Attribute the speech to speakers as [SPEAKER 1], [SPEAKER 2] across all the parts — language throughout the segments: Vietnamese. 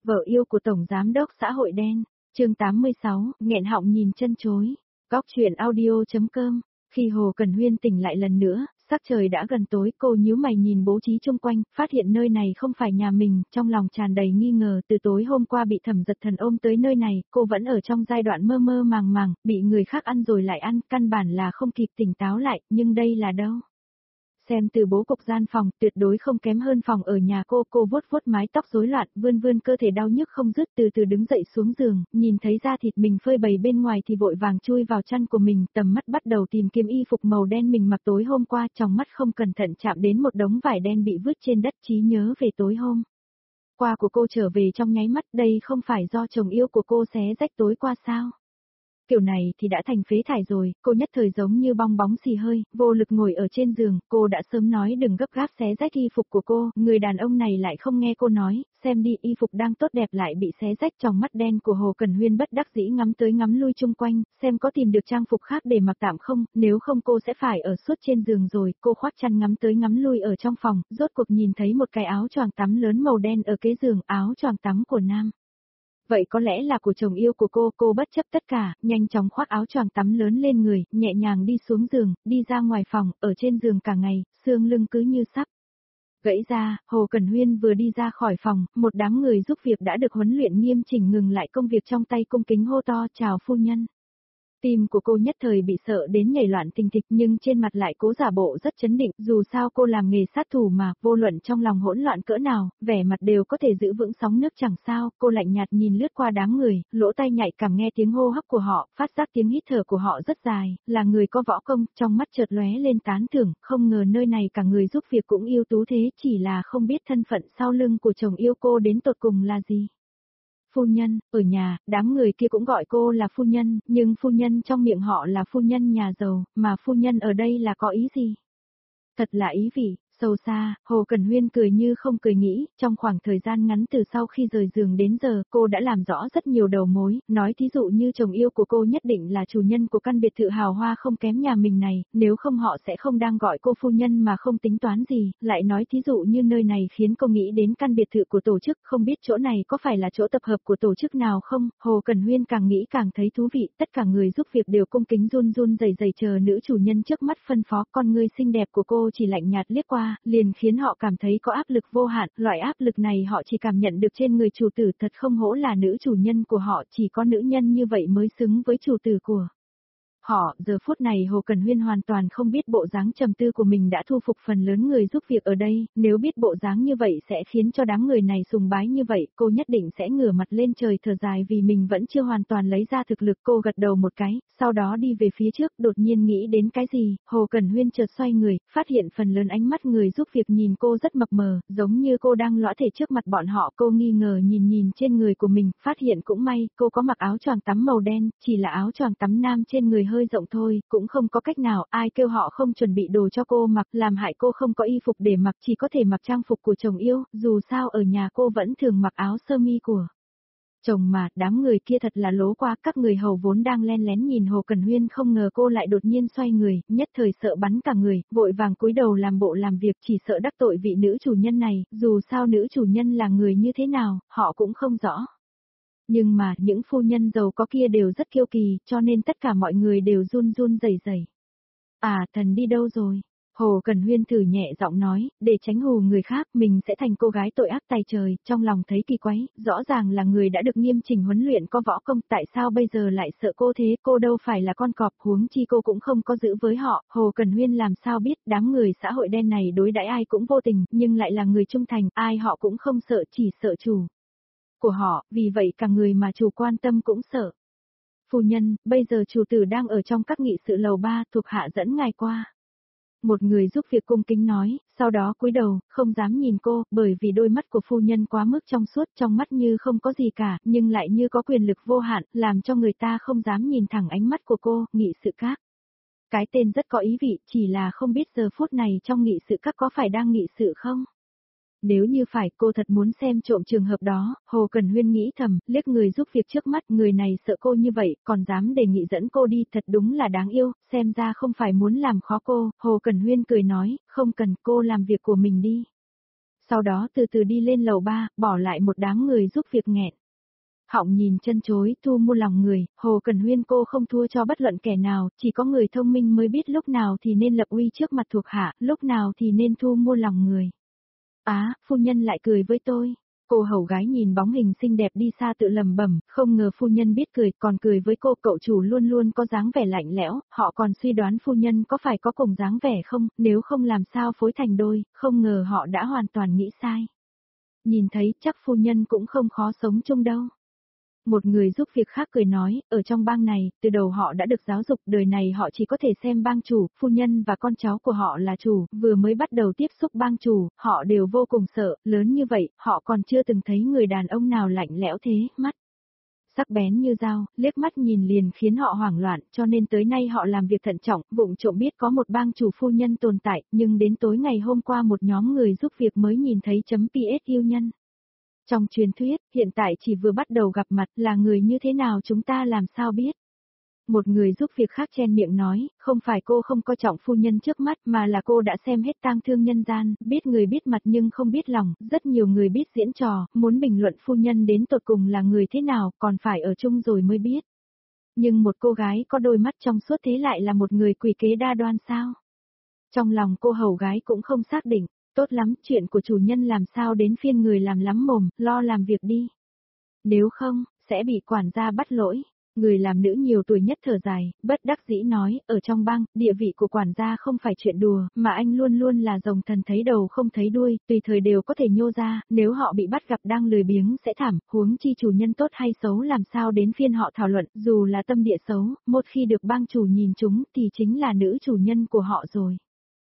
[SPEAKER 1] Vợ yêu của Tổng Giám đốc xã hội đen, chương 86, nghẹn họng nhìn chân chối. Góc chuyện audio.com. Khi Hồ Cần Huyên tỉnh lại lần nữa, sắc trời đã gần tối, cô nhíu mày nhìn bố trí xung quanh, phát hiện nơi này không phải nhà mình, trong lòng tràn đầy nghi ngờ. Từ tối hôm qua bị Thẩm Giật Thần ôm tới nơi này, cô vẫn ở trong giai đoạn mơ mơ màng màng, bị người khác ăn rồi lại ăn, căn bản là không kịp tỉnh táo lại, nhưng đây là đâu? Xem từ bố cục gian phòng, tuyệt đối không kém hơn phòng ở nhà cô vuốt vuốt mái tóc rối loạn, vươn vươn cơ thể đau nhức không dứt, từ từ đứng dậy xuống giường, nhìn thấy da thịt mình phơi bày bên ngoài thì vội vàng chui vào chăn của mình, tầm mắt bắt đầu tìm kiếm y phục màu đen mình mặc tối hôm qua, trong mắt không cẩn thận chạm đến một đống vải đen bị vứt trên đất, trí nhớ về tối hôm qua của cô trở về trong nháy mắt. Đây không phải do chồng yêu của cô xé rách tối qua sao? Kiểu này thì đã thành phế thải rồi, cô nhất thời giống như bong bóng xì hơi, vô lực ngồi ở trên giường, cô đã sớm nói đừng gấp gáp xé rách y phục của cô, người đàn ông này lại không nghe cô nói, xem đi y phục đang tốt đẹp lại bị xé rách. Trong mắt đen của Hồ Cần Huyên bất đắc dĩ ngắm tới ngắm lui chung quanh, xem có tìm được trang phục khác để mặc tạm không, nếu không cô sẽ phải ở suốt trên giường rồi. Cô khoác chăn ngắm tới ngắm lui ở trong phòng, rốt cuộc nhìn thấy một cái áo choàng tắm lớn màu đen ở kế giường, áo choàng tắm của nam. Vậy có lẽ là của chồng yêu của cô bất chấp tất cả, nhanh chóng khoác áo choàng tắm lớn lên người, nhẹ nhàng đi xuống giường, đi ra ngoài phòng, ở trên giường cả ngày, xương lưng cứ như sắp gãy ra. Hồ Cần Huyên vừa đi ra khỏi phòng, một đám người giúp việc đã được huấn luyện nghiêm chỉnh ngừng lại công việc trong tay, cung kính hô to chào phu nhân. Tim của cô nhất thời bị sợ đến nhảy loạn tình thịch, nhưng trên mặt lại cố giả bộ rất trấn định, dù sao cô làm nghề sát thủ mà, vô luận trong lòng hỗn loạn cỡ nào, vẻ mặt đều có thể giữ vững sóng nước chẳng sao. Cô lạnh nhạt nhìn lướt qua đám người, lỗ tai nhạy cảm nghe tiếng hô hấp của họ, phát giác tiếng hít thở của họ rất dài, là người có võ công, trong mắt chợt lóe lên tán thưởng, không ngờ nơi này cả người giúp việc cũng ưu tú thế, chỉ là không biết thân phận sau lưng của chồng yêu cô đến tột cùng là gì. Phu nhân, ở nhà, đám người kia cũng gọi cô là phu nhân, nhưng phu nhân trong miệng họ là phu nhân nhà giàu, mà phu nhân ở đây là có ý gì? Thật là ý vị, sâu xa. Hồ Cần Huyên cười như không cười nghĩ, trong khoảng thời gian ngắn từ sau khi rời giường đến giờ, cô đã làm rõ rất nhiều đầu mối, nói thí dụ như chồng yêu của cô nhất định là chủ nhân của căn biệt thự hào hoa không kém nhà mình này, nếu không họ sẽ không đang gọi cô phu nhân mà không tính toán gì, lại nói thí dụ như nơi này khiến cô nghĩ đến căn biệt thự của tổ chức, không biết chỗ này có phải là chỗ tập hợp của tổ chức nào không. Hồ Cần Huyên càng nghĩ càng thấy thú vị, tất cả người giúp việc đều cung kính run run rẩy rẩy chờ nữ chủ nhân trước mắt phân phó. Con người xinh đẹp của cô chỉ lạnh nhạt liếc qua, liền khiến họ cảm thấy có áp lực vô hạn, loại áp lực này họ chỉ cảm nhận được trên người chủ tử, thật không hổ là nữ chủ nhân của họ, chỉ có nữ nhân như vậy mới xứng với chủ tử của họ. Giờ phút này Hồ Cần Huyên hoàn toàn không biết bộ dáng trầm tư của mình đã thu phục phần lớn người giúp việc ở đây, nếu biết bộ dáng như vậy sẽ khiến cho đám người này sùng bái như vậy, cô nhất định sẽ ngửa mặt lên trời thở dài vì mình vẫn chưa hoàn toàn lấy ra thực lực. Cô gật đầu một cái, sau đó đi về phía trước, đột nhiên nghĩ đến cái gì, Hồ Cần Huyên chợt xoay người, phát hiện phần lớn ánh mắt người giúp việc nhìn cô rất mập mờ, giống như cô đang lõa thể trước mặt bọn họ. Cô nghi ngờ nhìn trên người của mình, phát hiện cũng may, cô có mặc áo choàng tắm màu đen, chỉ là áo choàng tắm nam trên người hơi rộng thôi, cũng không có cách nào, ai kêu họ không chuẩn bị đồ cho cô mặc, làm hại cô không có y phục để mặc, chỉ có thể mặc trang phục của chồng yêu, dù sao ở nhà cô vẫn thường mặc áo sơ mi của chồng mà. Đám người kia thật là lố quá, các người hầu vốn đang len lén nhìn Hồ Cần Huyên không ngờ cô lại đột nhiên xoay người, nhất thời sợ bắn cả người, vội vàng cúi đầu làm bộ làm việc, chỉ sợ đắc tội vị nữ chủ nhân này, dù sao nữ chủ nhân là người như thế nào, họ cũng không rõ. Nhưng mà, những phu nhân giàu có kia đều rất kiêu kỳ, cho nên tất cả mọi người đều run run rẩy rẩy. À, thần đi đâu rồi? Hồ Cần Huyên thử nhẹ giọng nói, để tránh hù người khác, mình sẽ thành cô gái tội ác tày trời, trong lòng thấy kỳ quái, rõ ràng là người đã được nghiêm chỉnh huấn luyện có võ công, tại sao bây giờ lại sợ cô thế, cô đâu phải là con cọp, huống chi cô cũng không có giữ với họ. Hồ Cần Huyên làm sao biết, đám người xã hội đen này đối đãi ai cũng vô tình, nhưng lại là người trung thành, ai họ cũng không sợ, chỉ sợ chủ của họ, vì vậy cả người mà chủ quan tâm cũng sợ. Phu nhân, bây giờ chủ tử đang ở trong các nghị sự lầu 3, thuộc hạ dẫn ngài qua. Một người giúp việc cung kính nói, sau đó cúi đầu, không dám nhìn cô, bởi vì đôi mắt của phu nhân quá mức trong suốt, trong mắt như không có gì cả, nhưng lại như có quyền lực vô hạn, làm cho người ta không dám nhìn thẳng ánh mắt của cô. Nghị sự các. Cái tên rất có ý vị, chỉ là không biết giờ phút này trong nghị sự các có phải đang nghị sự không? Nếu như phải, cô thật muốn xem trộm trường hợp đó. Hồ Cần Huyên nghĩ thầm, liếc người giúp việc trước mắt, người này sợ cô như vậy, còn dám đề nghị dẫn cô đi, thật đúng là đáng yêu, xem ra không phải muốn làm khó cô. Hồ Cần Huyên cười nói, không cần, cô làm việc của mình đi. Sau đó từ từ đi lên lầu 3, bỏ lại một đám người giúp việc nghẹn. Họng nhìn chân chối, thu mua lòng người, Hồ Cần Huyên cô không thua cho bất luận kẻ nào, chỉ có người thông minh mới biết lúc nào thì nên lập uy trước mặt thuộc hạ, lúc nào thì nên thu mua lòng người. Á, phu nhân lại cười với tôi. Cô hầu gái nhìn bóng hình xinh đẹp đi xa tự lầm bẩm, không ngờ phu nhân biết cười, còn cười với cô. Cậu chủ luôn luôn có dáng vẻ lạnh lẽo, họ còn suy đoán phu nhân có phải có cùng dáng vẻ không, nếu không làm sao phối thành đôi, không ngờ họ đã hoàn toàn nghĩ sai. Nhìn thấy chắc phu nhân cũng không khó sống chung đâu. Một người giúp việc khác cười nói, ở trong bang này, từ đầu họ đã được giáo dục, đời này họ chỉ có thể xem bang chủ, phu nhân và con cháu của họ là chủ, vừa mới bắt đầu tiếp xúc bang chủ, họ đều vô cùng sợ, lớn như vậy, họ còn chưa từng thấy người đàn ông nào lạnh lẽo thế, mắt sắc bén như dao, liếc mắt nhìn liền khiến họ hoảng loạn, cho nên tới nay họ làm việc thận trọng, vụng trộm biết có một bang chủ phu nhân tồn tại, nhưng đến tối ngày hôm qua một nhóm người giúp việc mới nhìn thấy .ps yêu nhân. Trong truyền thuyết, hiện tại chỉ vừa bắt đầu gặp mặt là người như thế nào chúng ta làm sao biết. Một người giúp việc khác chen miệng nói, không phải cô không coi trọng phu nhân trước mắt mà là cô đã xem hết tang thương nhân gian, biết người biết mặt nhưng không biết lòng, rất nhiều người biết diễn trò, muốn bình luận phu nhân đến tột cùng là người thế nào, còn phải ở chung rồi mới biết. Nhưng một cô gái có đôi mắt trong suốt thế lại là một người quỷ kế đa đoan sao? Trong lòng cô hầu gái cũng không xác định. Tốt lắm, chuyện của chủ nhân làm sao đến phiên người làm lắm mồm, lo làm việc đi. Nếu không, sẽ bị quản gia bắt lỗi. Người làm nữ nhiều tuổi nhất thở dài, bất đắc dĩ nói, ở trong bang, địa vị của quản gia không phải chuyện đùa, mà anh luôn luôn là rồng thần thấy đầu không thấy đuôi, tùy thời đều có thể nhô ra, nếu họ bị bắt gặp đang lười biếng sẽ thảm, huống chi chủ nhân tốt hay xấu làm sao đến phiên họ thảo luận, dù là tâm địa xấu, một khi được bang chủ nhìn chúng thì chính là nữ chủ nhân của họ rồi.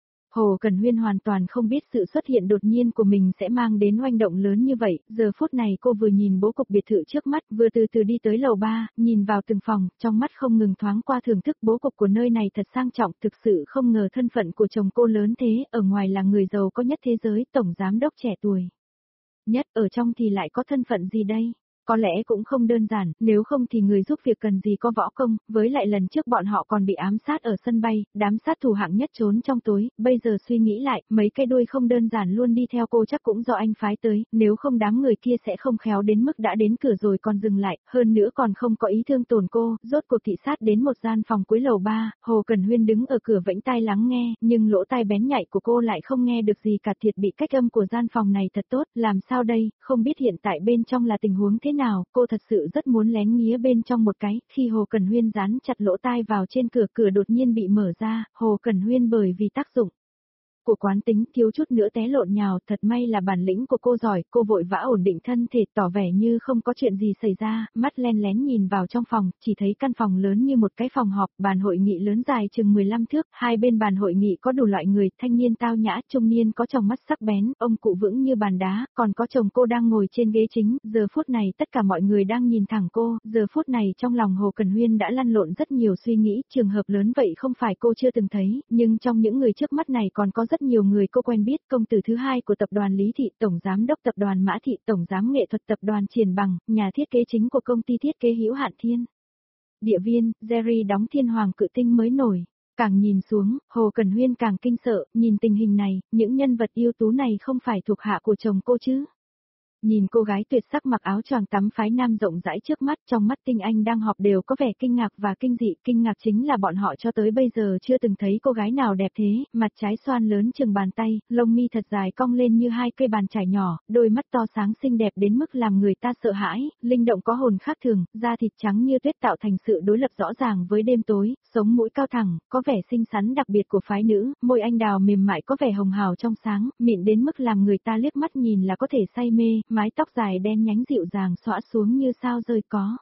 [SPEAKER 1] Hồ Cần Huyên hoàn toàn không biết sự xuất hiện đột nhiên của mình sẽ mang đến oanh động lớn như vậy, giờ phút này cô vừa nhìn bố cục biệt thự trước mắt, vừa từ từ đi tới lầu 3, nhìn vào từng phòng, trong mắt không ngừng thoáng qua thưởng thức bố cục của nơi này thật sang trọng, thực sự không ngờ thân phận của chồng cô lớn thế, ở ngoài là người giàu có nhất thế giới, tổng giám đốc trẻ tuổi. Nhất ở trong thì lại có thân phận gì đây? Có lẽ cũng không đơn giản, nếu không thì người giúp việc cần gì có võ công, với lại lần trước bọn họ còn bị ám sát ở sân bay, đám sát thủ hạng nhất trốn trong tối, bây giờ suy nghĩ lại, mấy cái đuôi không đơn giản luôn đi theo cô chắc cũng do anh phái tới, nếu không đám người kia sẽ không khéo đến mức đã đến cửa rồi còn dừng lại, hơn nữa còn không có ý thương tổn cô, rốt cuộc thị sát đến một gian phòng cuối lầu 3, Hồ Cần Huyên đứng ở cửa vẫy tai lắng nghe, nhưng lỗ tai bén nhạy của cô lại không nghe được gì cả, thiệt bị cách âm của gian phòng này thật tốt, làm sao đây, không biết hiện tại bên trong là tình huống thế nào, cô thật sự rất muốn lén nghía bên trong một cái, khi Hồ Cần Huyên dán chặt lỗ tai vào trên cửa, cửa đột nhiên bị mở ra, Hồ Cần Huyên bởi vì tác dụng của quán tính thiếu chút nữa té lộn nhào, thật may là bản lĩnh của cô giỏi, cô vội vã ổn định thân thể tỏ vẻ như không có chuyện gì xảy ra, mắt len lén nhìn vào trong phòng, chỉ thấy căn phòng lớn như một cái phòng họp, bàn hội nghị lớn dài chừng 15 thước, hai bên bàn hội nghị có đủ loại người, thanh niên tao nhã, trung niên có tròng mắt sắc bén, ông cụ vững như bàn đá, còn có chồng cô đang ngồi trên ghế chính, giờ phút này tất cả mọi người đang nhìn thẳng cô, giờ phút này trong lòng Hồ Cần Huyên đã lăn lộn rất nhiều suy nghĩ, trường hợp lớn vậy không phải cô chưa từng thấy, nhưng trong những người trước mắt này còn có rất nhiều người cô quen biết, công tử thứ hai của tập đoàn Lý Thị, tổng giám đốc tập đoàn Mã Thị, tổng giám nghệ thuật tập đoàn Triển Bằng, nhà thiết kế chính của công ty thiết kế Hữu Hạn Thiên. Địa viên, Jerry đóng Thiên Hoàng Cự Tinh mới nổi. Càng nhìn xuống, Hồ Cần Huyên càng kinh sợ, nhìn tình hình này, những nhân vật ưu tú này không phải thuộc hạ của chồng cô chứ. Nhìn cô gái tuyệt sắc mặc áo choàng tắm phái nam rộng rãi trước mắt, trong mắt tinh anh đang họp đều có vẻ kinh ngạc và kinh dị, kinh ngạc chính là bọn họ cho tới bây giờ chưa từng thấy cô gái nào đẹp thế, mặt trái xoan lớn chừng bàn tay, lông mi thật dài cong lên như hai cây bàn chải nhỏ, đôi mắt to sáng xinh đẹp đến mức làm người ta sợ hãi, linh động có hồn khác thường, da thịt trắng như tuyết tạo thành sự đối lập rõ ràng với đêm tối, sống mũi cao thẳng, có vẻ xinh xắn đặc biệt của phái nữ, môi anh đào mềm mại có vẻ hồng hào trong sáng, mịn đến mức làm người ta liếc mắt nhìn là có thể say mê, mái tóc dài đen nhánh dịu dàng xõa xuống như sao rơi có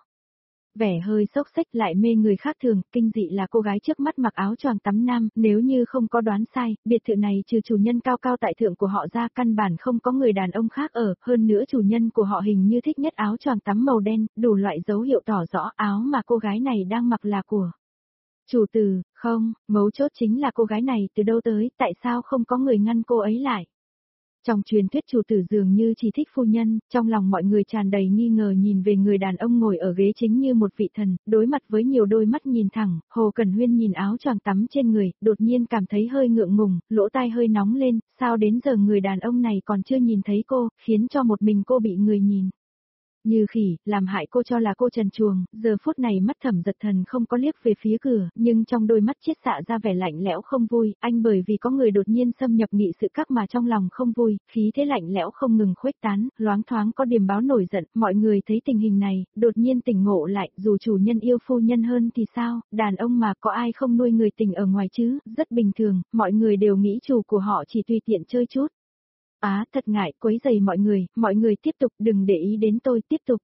[SPEAKER 1] vẻ hơi xốc xếch lại mê người khác thường, kinh dị là cô gái trước mắt mặc áo choàng tắm nam, nếu như không có đoán sai, biệt thự này trừ chủ nhân cao cao tại thượng của họ ra căn bản không có người đàn ông khác ở, hơn nữa chủ nhân của họ hình như thích nhất áo choàng tắm màu đen, đủ loại dấu hiệu tỏ rõ áo mà cô gái này đang mặc là của chủ tử, không, mấu chốt chính là cô gái này từ đâu tới, tại sao không có người ngăn cô ấy lại. Trong truyền thuyết chủ tử dường như chỉ thích phu nhân, trong lòng mọi người tràn đầy nghi ngờ nhìn về người đàn ông ngồi ở ghế chính như một vị thần, đối mặt với nhiều đôi mắt nhìn thẳng, Hồ Cần Huyên nhìn áo choàng tắm trên người, đột nhiên cảm thấy hơi ngượng ngùng, lỗ tai hơi nóng lên, sao đến giờ người đàn ông này còn chưa nhìn thấy cô, khiến cho một mình cô bị người nhìn. Như khỉ, làm hại cô cho là cô trần truồng, giờ phút này mắt Thẩm Dật Thần không có liếc về phía cửa, nhưng trong đôi mắt chiết xạ ra vẻ lạnh lẽo không vui, anh bởi vì có người đột nhiên xâm nhập nghị sự các mà trong lòng không vui, khí thế lạnh lẽo không ngừng khuếch tán, loáng thoáng có điềm báo nổi giận, mọi người thấy tình hình này, đột nhiên tỉnh ngộ lại, dù chủ nhân yêu phu nhân hơn thì sao, đàn ông mà có ai không nuôi người tình ở ngoài chứ, rất bình thường, mọi người đều nghĩ chủ của họ chỉ tùy tiện chơi chút. Thật ngại, quấy rầy mọi người tiếp tục, đừng để ý đến tôi, tiếp tục.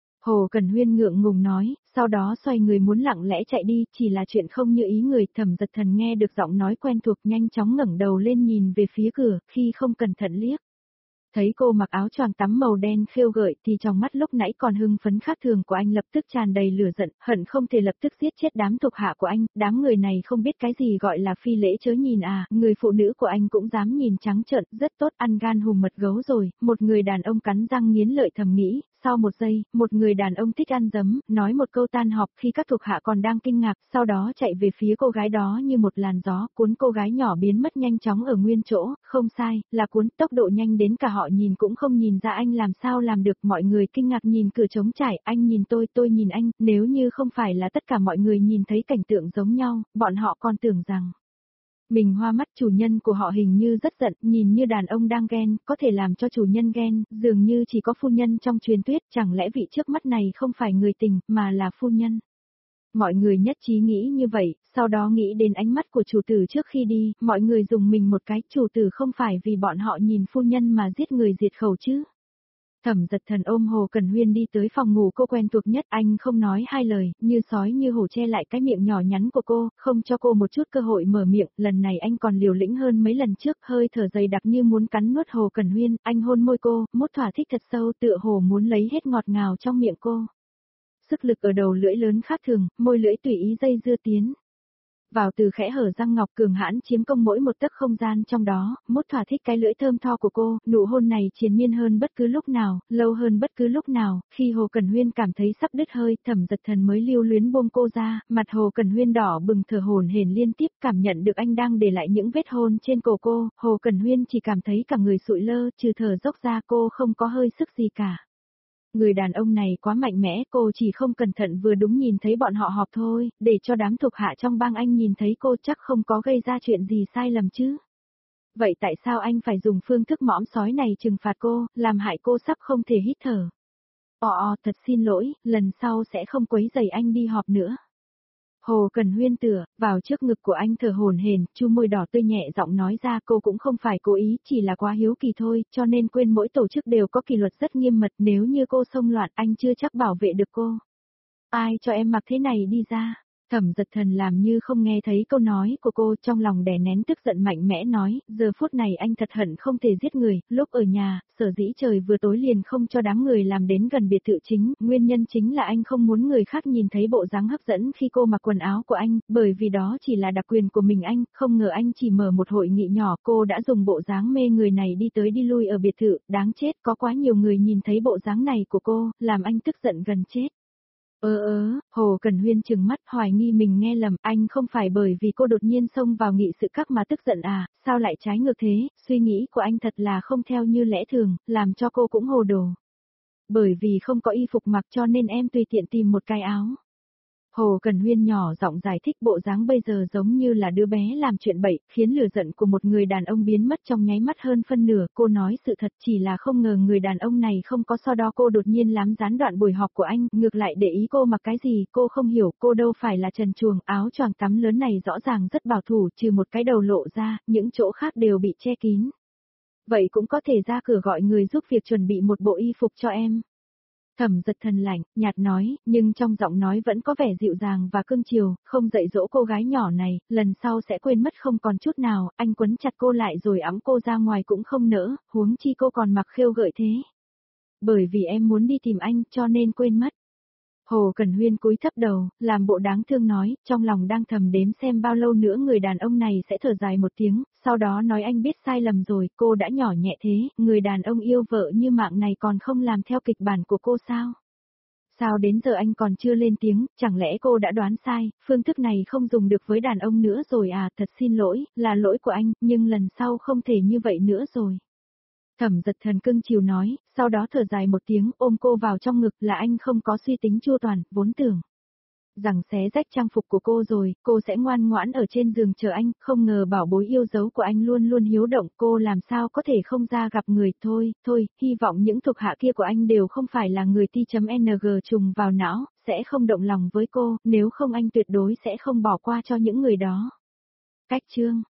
[SPEAKER 1] Hồ Cần Huyên ngượng ngùng nói, sau đó xoay người muốn lặng lẽ chạy đi, chỉ là chuyện không như ý người. Thẩm Dật Thần nghe được giọng nói quen thuộc nhanh chóng ngẩng đầu lên nhìn về phía cửa, khi không cẩn thận liếc. Thấy cô mặc áo choàng tắm màu đen khêu gợi thì trong mắt lúc nãy còn hưng phấn khác thường của anh lập tức tràn đầy lửa giận, hận không thể lập tức giết chết đám thuộc hạ của anh, đám người này không biết cái gì gọi là phi lễ chớ nhìn người phụ nữ của anh cũng dám nhìn trắng trợn, rất tốt, ăn gan hùm mật gấu rồi, một người đàn ông cắn răng nghiến lợi thầm nghĩ. Sau một giây, một người đàn ông thích ăn dấm, nói một câu tan họp khi các thuộc hạ còn đang kinh ngạc, sau đó chạy về phía cô gái đó như một làn gió, cuốn cô gái nhỏ biến mất nhanh chóng ở nguyên chỗ, không sai, là cuốn, tốc độ nhanh đến cả họ nhìn cũng không nhìn ra anh làm sao làm được, mọi người kinh ngạc nhìn cửa trống trải, anh nhìn tôi nhìn anh, nếu như không phải là tất cả mọi người nhìn thấy cảnh tượng giống nhau, bọn họ còn tưởng rằng mình hoa mắt. Chủ nhân của họ hình như rất giận, nhìn như đàn ông đang ghen, có thể làm cho chủ nhân ghen, dường như chỉ có phu nhân trong truyền thuyết, chẳng lẽ vị trước mắt này không phải người tình, mà là phu nhân. Mọi người nhất trí nghĩ như vậy, sau đó nghĩ đến ánh mắt của chủ tử trước khi đi, mọi người dùng mình một cái, chủ tử không phải vì bọn họ nhìn phu nhân mà giết người diệt khẩu chứ. Thẩm Dật Thần ôm Hồ Cần Huyên đi tới phòng ngủ cô quen thuộc nhất, anh không nói hai lời, như sói như hổ che lại cái miệng nhỏ nhắn của cô, không cho cô một chút cơ hội mở miệng, lần này anh còn liều lĩnh hơn mấy lần trước, hơi thở dày đặc như muốn cắn nuốt Hồ Cần Huyên, anh hôn môi cô, mút thỏa thích thật sâu tựa hồ muốn lấy hết ngọt ngào trong miệng cô. Sức lực ở đầu lưỡi lớn khác thường, môi lưỡi tùy ý dây dưa tiến vào từ khẽ hở răng ngọc cường hãn chiếm công mỗi một tấc không gian trong đó, mút thỏa thích cái lưỡi thơm tho của cô, nụ hôn này triền miên hơn bất cứ lúc nào, lâu hơn bất cứ lúc nào, khi Hồ Cần Huyên cảm thấy sắp đứt hơi, Thẩm Dật Thần mới lưu luyến buông cô ra, mặt Hồ Cần Huyên đỏ bừng thở hổn hển liên tiếp, cảm nhận được anh đang để lại những vết hôn trên cổ cô, Hồ Cần Huyên chỉ cảm thấy cả người sụi lơ, trừ thở dốc ra cô không có hơi sức gì cả. Người đàn ông này quá mạnh mẽ, cô chỉ không cẩn thận vừa đúng nhìn thấy bọn họ họp thôi, để cho đám thuộc hạ trong bang anh nhìn thấy cô chắc không có gây ra chuyện gì sai lầm chứ. Vậy tại sao anh phải dùng phương thức mõm sói này trừng phạt cô, làm hại cô sắp không thể hít thở? Thật xin lỗi, lần sau sẽ không quấy rầy anh đi họp nữa. Hồ Cần Huyên tựa vào trước ngực của anh thở hổn hển, chu môi đỏ tươi nhẹ giọng nói ra cô cũng không phải cố ý, chỉ là quá hiếu kỳ thôi, cho nên quên mỗi tổ chức đều có kỷ luật rất nghiêm mật, nếu như cô xông loạn anh chưa chắc bảo vệ được cô. Ai cho em mặc thế này đi ra? Thẩm Dật Thần làm như không nghe thấy câu nói của cô, trong lòng đè nén tức giận mạnh mẽ nói, giờ phút này anh thật hận không thể giết người, lúc ở nhà, sở dĩ trời vừa tối liền không cho đám người làm đến gần biệt thự chính, nguyên nhân chính là anh không muốn người khác nhìn thấy bộ dáng hấp dẫn khi cô mặc quần áo của anh, bởi vì đó chỉ là đặc quyền của mình anh, không ngờ anh chỉ mở một hội nghị nhỏ, cô đã dùng bộ dáng mê người này đi tới đi lui ở biệt thự, đáng chết, có quá nhiều người nhìn thấy bộ dáng này của cô, làm anh tức giận gần chết. Hồ Cần Huyên trừng mắt hoài nghi mình nghe lầm, anh không phải bởi vì cô đột nhiên xông vào nghị sự các mà tức giận sao lại trái ngược thế, suy nghĩ của anh thật là không theo như lẽ thường, làm cho cô cũng hồ đồ. Bởi vì không có y phục mặc cho nên em tùy tiện tìm một cái áo. Hồ Cần Huyên nhỏ giọng giải thích bộ dáng bây giờ giống như là đứa bé làm chuyện bậy, khiến lửa giận của một người đàn ông biến mất trong nháy mắt hơn phân nửa. Cô nói sự thật chỉ là không ngờ người đàn ông này không có, sau đó cô đột nhiên lắm gián đoạn buổi họp của anh, ngược lại để ý cô mặc cái gì, cô không hiểu, cô đâu phải là trần truồng, áo choàng tắm lớn này rõ ràng rất bảo thủ, trừ một cái đầu lộ ra, những chỗ khác đều bị che kín. Vậy cũng có thể ra cửa gọi người giúp việc chuẩn bị một bộ y phục cho em. Thẩm Dật Thần lạnh, nhạt nói, nhưng trong giọng nói vẫn có vẻ dịu dàng và cương chiều, không dạy dỗ cô gái nhỏ này, lần sau sẽ quên mất không còn chút nào, anh quấn chặt cô lại rồi ẵm cô ra ngoài cũng không nỡ, huống chi cô còn mặc khêu gợi thế. Bởi vì em muốn đi tìm anh cho nên quên mất. Hồ Cẩn Huyên cúi thấp đầu, làm bộ đáng thương nói, trong lòng đang thầm đếm xem bao lâu nữa người đàn ông này sẽ thở dài một tiếng, sau đó nói anh biết sai lầm rồi, cô đã nhỏ nhẹ thế, người đàn ông yêu vợ như mạng này còn không làm theo kịch bản của cô sao? Sao đến giờ anh còn chưa lên tiếng, chẳng lẽ cô đã đoán sai, phương thức này không dùng được với đàn ông nữa rồi à, thật xin lỗi, là lỗi của anh, nhưng lần sau không thể như vậy nữa rồi. Thẩm Giật Thần cưng chiều nói, sau đó thở dài một tiếng ôm cô vào trong ngực là anh không có suy tính chu toàn, vốn tưởng rằng xé rách trang phục của cô rồi, cô sẽ ngoan ngoãn ở trên giường chờ anh, không ngờ bảo bối yêu dấu của anh luôn luôn hiếu động, cô làm sao có thể không ra gặp người, thôi, hy vọng những thuộc hạ kia của anh đều không phải là người T.Ng trùng vào não, sẽ không động lòng với cô, nếu không anh tuyệt đối sẽ không bỏ qua cho những người đó. Cách chương